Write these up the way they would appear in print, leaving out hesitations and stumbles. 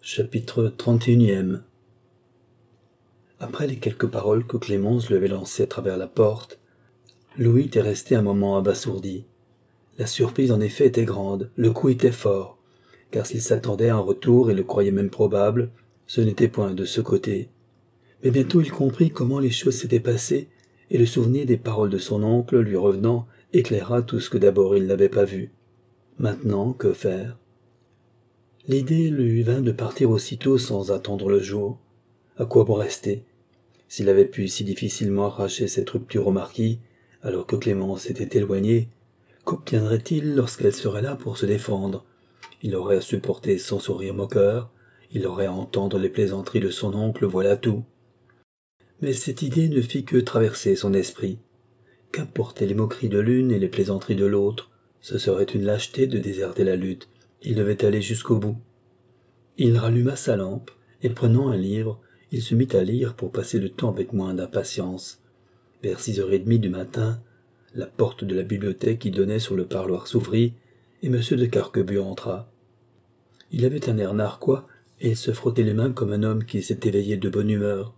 Chapitre 31. Après les quelques paroles que Clémence lui avait lancées à travers la porte, Louis était resté un moment abasourdi. La surprise en effet était grande, le coup était fort, car s'il s'attendait à un retour et le croyait même probable, ce n'était point de ce côté. Mais bientôt il comprit comment les choses s'étaient passées, et le souvenir des paroles de son oncle lui revenant éclaira tout ce que d'abord il n'avait pas vu. Maintenant, que faire ? L'idée lui vint de partir aussitôt sans attendre le jour. À quoi bon rester ? S'il avait pu si difficilement arracher cette rupture au marquis, alors que Clémence était éloignée, qu'obtiendrait-il lorsqu'elle serait là pour se défendre ? Il aurait à supporter son sourire moqueur, il aurait à entendre les plaisanteries de son oncle, voilà tout. Mais cette idée ne fit que traverser son esprit. Qu'importaient les moqueries de l'une et les plaisanteries de l'autre, ce serait une lâcheté de déserter la lutte. Il devait aller jusqu'au bout. Il ralluma sa lampe, et prenant un livre, il se mit à lire pour passer le temps avec moins d'impatience. Vers 6h30 du matin, la porte de la bibliothèque qui donnait sur le parloir s'ouvrit, et M. de Carquebue entra. Il avait un air narquois, et il se frottait les mains comme un homme qui s'est éveillé de bonne humeur.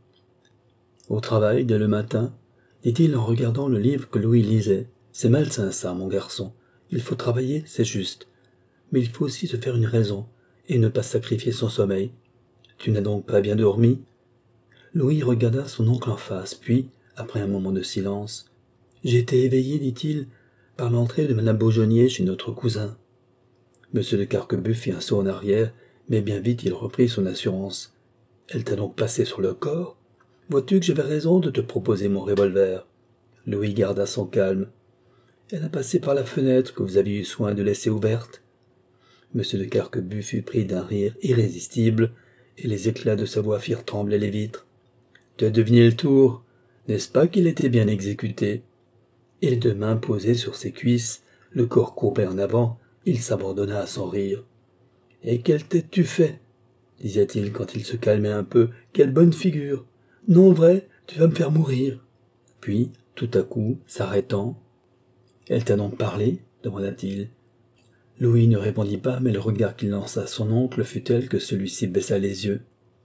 « Au travail, dès le matin ?» dit-il en regardant le livre que Louis lisait. « C'est malsain ça, mon garçon. Il faut travailler, c'est juste. Mais il faut aussi se faire une raison, et ne pas sacrifier son sommeil. Tu n'as donc pas bien dormi ?» Louis regarda son oncle en face, puis, après un moment de silence, « J'ai été éveillé, dit-il, par l'entrée de Madame Beaugennier chez notre cousin. » M. de Carquebue fit un saut en arrière, mais bien vite il reprit son assurance. « Elle t'a donc passé sur le corps ? Vois-tu que j'avais raison de te proposer mon revolver ?» Louis garda son calme. « Elle a passé par la fenêtre que vous aviez eu soin de laisser ouverte. » M. de Carquebue fut pris d'un rire irrésistible, et les éclats de sa voix firent trembler les vitres. « Tu as deviné le tour, n'est-ce pas qu'il était bien exécuté ?» Et les deux mains posées sur ses cuisses, le corps courbé en avant, il s'abandonna à son rire. « Et quelle tête tu fais ?» disait-il quand il se calmait un peu. « Quelle bonne figure ! Non, vrai, tu vas me faire mourir. » Puis, tout à coup, s'arrêtant, « Elle t'a donc parlé ?» demanda-t-il. Louis ne répondit pas, mais le regard qu'il lança à son oncle fut tel que celui-ci baissa les yeux.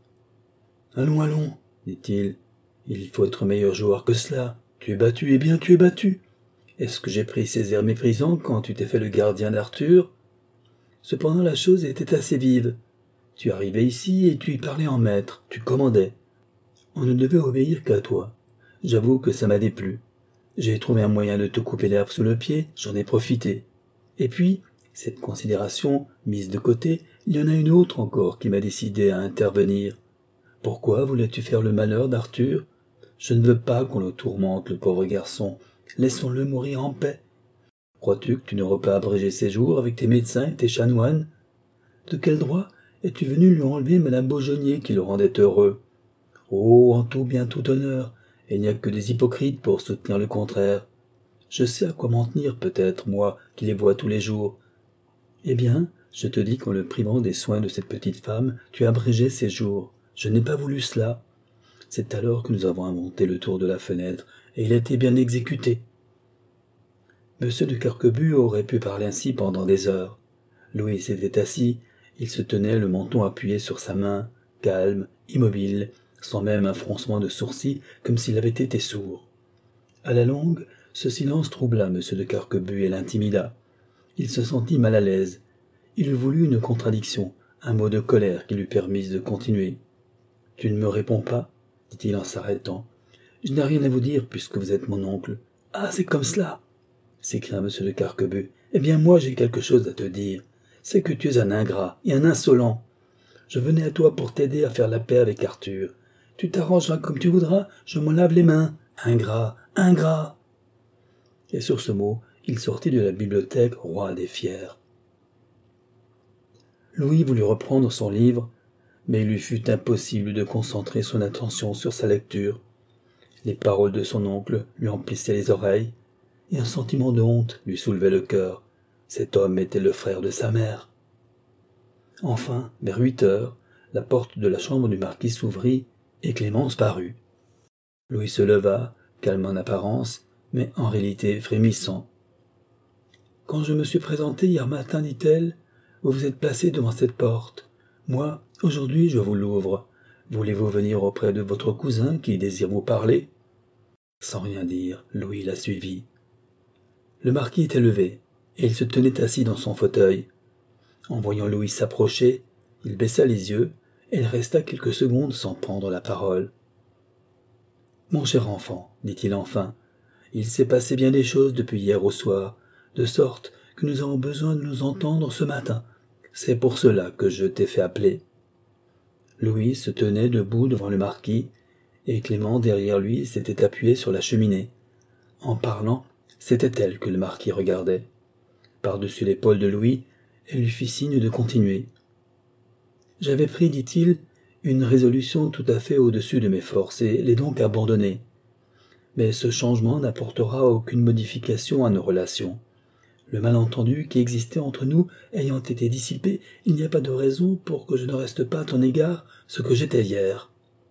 « Allons, allons, dit-il, il faut être meilleur joueur que cela. Tu es battu, eh bien tu es battu. Est-ce que j'ai pris ces airs méprisants quand tu t'es fait le gardien d'Arthur ? Cependant la chose était assez vive. Tu arrivais ici et tu y parlais en maître, tu commandais. On ne devait obéir qu'à toi. J'avoue que ça m'a déplu. J'ai trouvé un moyen de te couper l'herbe sous le pied, j'en ai profité. Et puis, cette considération mise de côté, il y en a une autre encore qui m'a décidé à intervenir. Pourquoi voulais-tu faire le malheur d'Arthur ? Je ne veux pas qu'on le tourmente, le pauvre garçon. Laissons-le mourir en paix. Crois-tu que tu n'aurais pas abrégé ses jours avec tes médecins et tes chanoines ? De quel droit es-tu venu lui enlever Madame Beaugennier qui le rendait heureux ? Oh, en tout bien tout honneur, il n'y a que des hypocrites pour soutenir le contraire. Je sais à quoi m'en tenir peut-être, moi, qui les vois tous les jours. Eh bien, je te dis qu'en le privant des soins de cette petite femme, tu as abrégé ses jours. Je n'ai pas voulu cela. C'est alors que nous avons inventé le tour de la fenêtre, et il a été bien exécuté. M. de Carquebue aurait pu parler ainsi pendant des heures. Louis s'était assis, il se tenait le menton appuyé sur sa main, calme, immobile, sans même un froncement de sourcils, comme s'il avait été sourd. À la longue, ce silence troubla M. de Carquebue et l'intimida. Il se sentit mal à l'aise. Il eût voulu une contradiction, un mot de colère qui lui permisse de continuer. « Tu ne me réponds pas ?» dit-il en s'arrêtant. « Je n'ai rien à vous dire puisque vous êtes mon oncle. »« Ah, c'est comme cela !» s'écria M. de Carquebue. « Eh bien, moi, j'ai quelque chose à te dire. C'est que tu es un ingrat et un insolent. Je venais à toi pour t'aider à faire la paix avec Arthur. Tu t'arrangeras comme tu voudras, je m'en lave les mains. Ingrat, ingrat !» Et sur ce mot, il sortit de la bibliothèque roide et fier. Louis voulut reprendre son livre, mais il lui fut impossible de concentrer son attention sur sa lecture. Les paroles de son oncle lui emplissaient les oreilles, et un sentiment de honte lui soulevait le cœur. Cet homme était le frère de sa mère. Enfin, vers 8h, la porte de la chambre du marquis s'ouvrit, et Clémence parut. Louis se leva, calme en apparence, mais en réalité frémissant. « Quand je me suis présenté hier matin, dit-elle, vous vous êtes placé devant cette porte. Moi, Aujourd'hui, je vous l'ouvre. Voulez-vous venir auprès de votre cousin qui désire vous parler ?» Sans rien dire, Louis la suivit. Le marquis était levé, et il se tenait assis dans son fauteuil. En voyant Louis s'approcher, il baissa les yeux, et il resta quelques secondes sans prendre la parole. « Mon cher enfant, dit-il enfin, il s'est passé bien des choses depuis hier au soir, de sorte que nous avons besoin de nous entendre ce matin. C'est pour cela que je t'ai fait appeler. » Louis se tenait debout devant le marquis, et Clément derrière lui s'était appuyé sur la cheminée. En parlant, c'était elle que le marquis regardait. Par-dessus l'épaule de Louis, elle lui fit signe de continuer. « J'avais pris, dit-il, une résolution tout à fait au-dessus de mes forces, et l'ai donc abandonnée. Mais ce changement n'apportera aucune modification à nos relations. Le malentendu qui existait entre nous ayant été dissipé, il n'y a pas de raison pour que je ne reste pas à ton égard ce que j'étais hier. »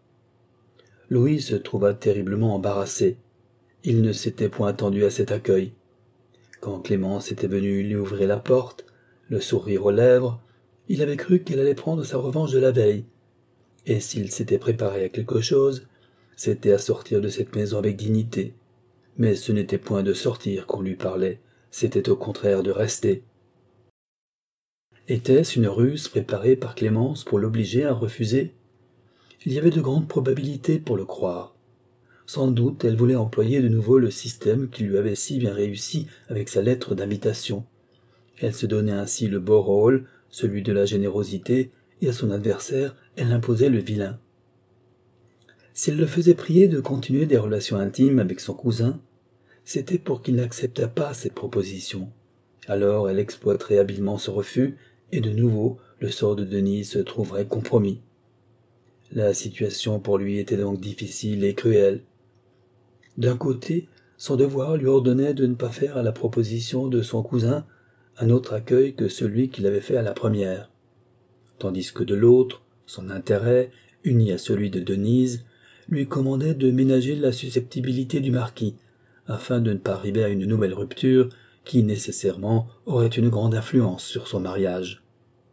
Louis se trouva terriblement embarrassé. Il ne s'était point attendu à cet accueil. Quand Clémence était venue lui ouvrir la porte, le sourire aux lèvres, il avait cru qu'elle allait prendre sa revanche de la veille. Et s'il s'était préparé à quelque chose, c'était à sortir de cette maison avec dignité. Mais ce n'était point de sortir qu'on lui parlait, c'était au contraire de rester. Était-ce une ruse préparée par Clémence pour l'obliger à refuser ? Il y avait de grandes probabilités pour le croire. Sans doute elle voulait employer de nouveau le système qui lui avait si bien réussi avec sa lettre d'invitation. Elle se donnait ainsi le beau rôle, celui de la générosité, et à son adversaire elle imposait le vilain. S'il le faisait prier de continuer des relations intimes avec son cousin, c'était pour qu'il n'acceptât pas cette proposition. Alors elle exploiterait habilement ce refus, et de nouveau le sort de Denise se trouverait compromis. La situation pour lui était donc difficile et cruelle. D'un côté, son devoir lui ordonnait de ne pas faire à la proposition de son cousin un autre accueil que celui qu'il avait fait à la première, tandis que de l'autre, son intérêt, uni à celui de Denise, lui commandait de ménager la susceptibilité du marquis, afin de ne pas arriver à une nouvelle rupture qui, nécessairement, aurait une grande influence sur son mariage.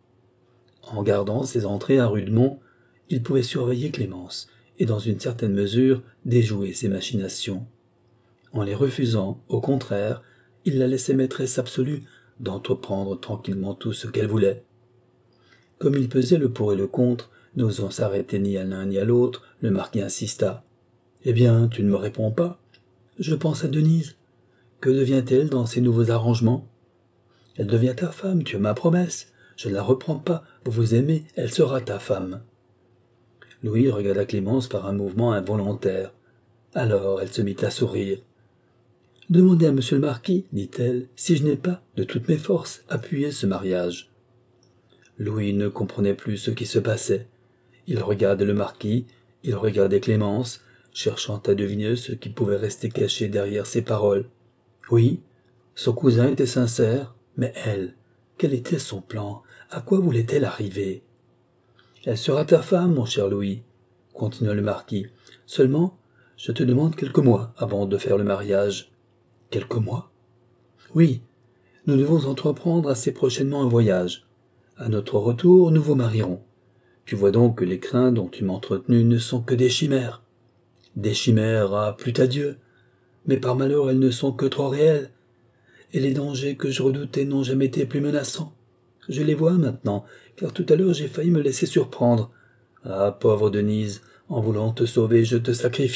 En gardant ses entrées à Rudemont, il pouvait surveiller Clémence, et dans une certaine mesure déjouer ses machinations. En les refusant, au contraire, il la laissait maîtresse absolue d'entreprendre tranquillement tout ce qu'elle voulait. Comme il pesait le pour et le contre, n'osant s'arrêter ni à l'un ni à l'autre, le marquis insista. « Eh bien, tu ne me réponds pas. Je pense à Denise. Que devient-elle dans ces nouveaux arrangements ? Elle devient ta femme, tu as ma promesse. Je ne la reprends pas. Vous vous aimez, elle sera ta femme. » Louis regarda Clémence par un mouvement involontaire. Alors elle se mit à sourire. « Demandez à monsieur le marquis, dit-elle, si je n'ai pas, de toutes mes forces, appuyé ce mariage. » Louis ne comprenait plus ce qui se passait. Il regardait le marquis, il regardait Clémence, cherchant à deviner ce qui pouvait rester caché derrière ses paroles. Oui, son cousin était sincère, mais elle, quel était son plan? À quoi voulait-elle arriver? « Elle sera ta femme, mon cher Louis, » continua le marquis. « Seulement, je te demande quelques mois avant de faire le mariage. » « Quelques mois ? » ?»« Oui, nous devons entreprendre assez prochainement un voyage. À notre retour, nous vous marierons. Tu vois donc que les craintes dont tu m'as entretenu ne sont que des chimères. Des chimères, ah, plût à Dieu, mais par malheur elles ne sont que trop réelles, et les dangers que je redoutais n'ont jamais été plus menaçants. Je les vois maintenant, car tout à l'heure j'ai failli me laisser surprendre. Ah, pauvre Denise, en voulant te sauver, je te sacrifiais. »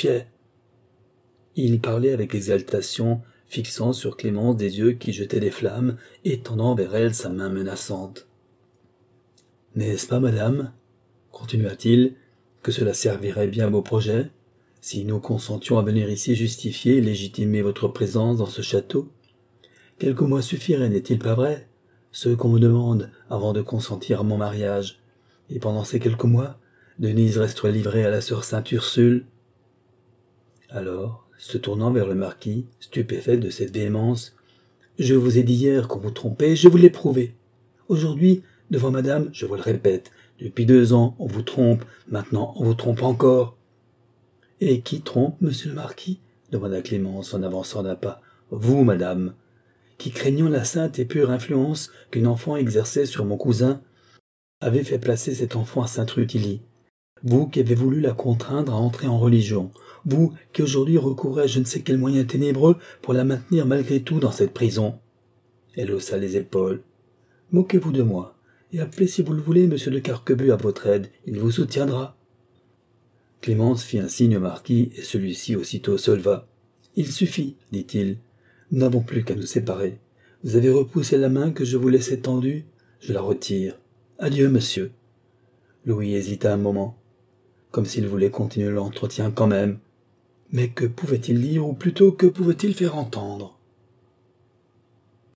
Il parlait avec exaltation, fixant sur Clémence des yeux qui jetaient des flammes et tendant vers elle sa main menaçante. « N'est-ce pas, madame, continua-t-il, que cela servirait bien à vos projets, si nous consentions à venir ici justifier et légitimer votre présence dans ce château? Quelques mois suffiraient, n'est-il pas vrai, ceux qu'on me demande avant de consentir à mon mariage, et pendant ces quelques mois, Denise resterait livrée à la sœur Sainte Ursule. » Alors, se tournant vers le marquis, stupéfait de cette véhémence, « Je vous ai dit hier qu'on vous trompait, je vous l'ai prouvé. Aujourd'hui, devant madame, je vous le répète, depuis 2 ans, on vous trompe, maintenant on vous trompe encore. »« Et qui trompe, monsieur le marquis ?» demanda Clémence en avançant d'un pas. « Vous, madame, qui craignant la sainte et pure influence qu'une enfant exerçait sur mon cousin, avez fait placer cet enfant à Sainte-Rutilie? Vous qui avez voulu la contraindre à entrer en religion, vous qui aujourd'hui recourez à je ne sais quel moyen ténébreux pour la maintenir malgré tout dans cette prison. Elle haussa les épaules. Moquez-vous de moi, et appelez si vous le voulez monsieur de Carquebus à votre aide, il vous soutiendra. Clémence fit un signe au marquis, et celui-ci aussitôt se leva. Il suffit, dit-il. Nous n'avons plus qu'à nous séparer. Vous avez repoussé la main que je vous laissais tendue, je la retire. Adieu, monsieur. Louis hésita un moment, comme s'il voulait continuer l'entretien quand même. Mais que pouvait-il dire, ou plutôt que pouvait-il faire entendre?